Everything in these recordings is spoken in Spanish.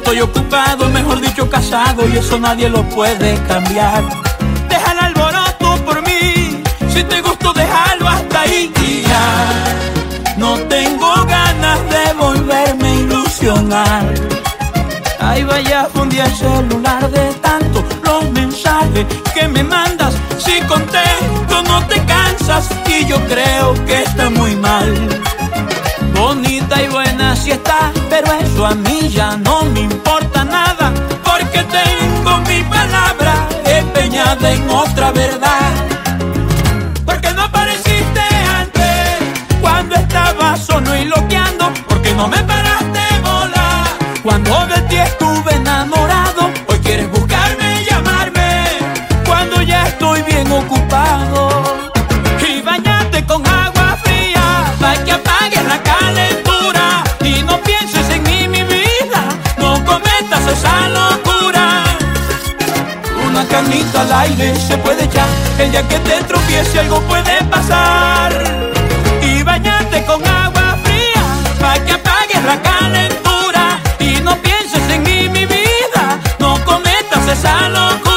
estoy ocupado, mejor dicho casado, y eso nadie lo puede cambiar. Deja el alboroto por mí, si te gustó déjalo hasta ahí. Y ya no tengo ganas de volverme a ilusionar. Ay, vaya, fundí el celular de tanto los mensajes que me mandas. Si contesto no te cansas y yo creo que está muy mal. Bonita y buena sí está, pero eso a mí ya no me importa nada, porque tengo mi palabra empeñada en otra verdad. Porque no apareciste antes, cuando estaba solo y loqueando, porque no me paraste bola cuando de ti estuve enamorado. Hoy quieres buscarme y llamarme cuando ya estoy bien ocupado. Y bañate con agua fría para que apagues la calentura y no pienses en mí, mi vida, no cometas esa locura. Una canita al aire se puede echar, el día que te tropiece algo puede pasar. Y bañate con agua fría para que apagues la calentura y no pienses en mí, mi vida, no cometas esa locura.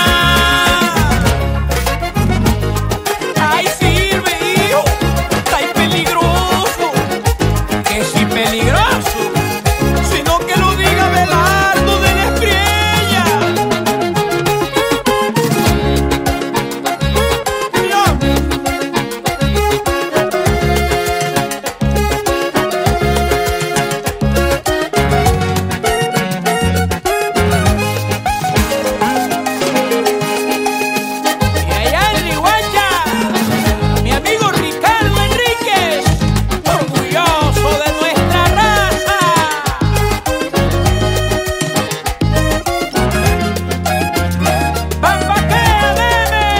Ay, sirve, hijo, está peligroso. Que si peligroso, sino que lo diga Belardo de la Espriella. Y allá en Riguacha, mi amigo Ricardo Enríquez, orgulloso de nuestra raza. ¡Pampaquea, nene!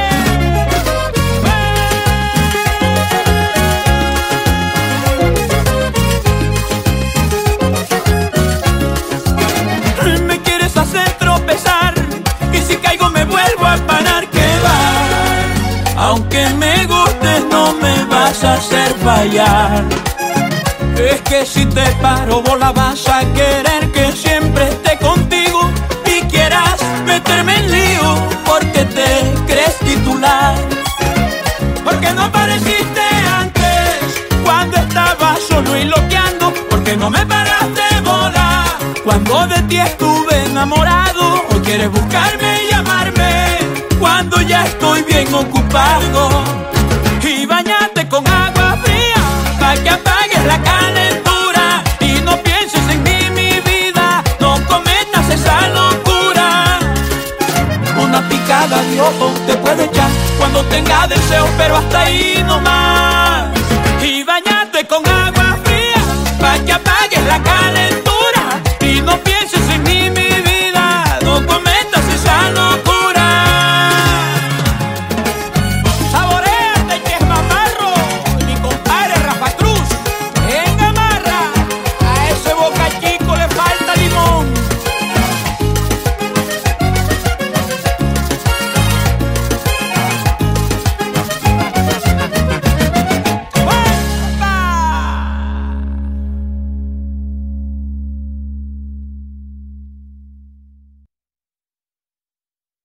Me quieres hacer tropezar y si caigo me vuelvo a parar. Que va, aunque me gustes no me vas a hacer fallar. Es que si te paro bola vas a querer que siempre esté contigo y quieras meterme en lío porque te crees titular. Porque no apareciste antes cuando estaba solo y loqueando, porque no me paraste bola cuando de ti estuve enamorado. Hoy quieres buscarme y llamarme cuando ya estoy bien ocupado. Y bañate con agua fría para que apagues la calentura y no pienses en mí, mi vida, no cometas esa locura. Una picada de ojo te puede echar cuando tenga deseo, pero hasta ahí nomás.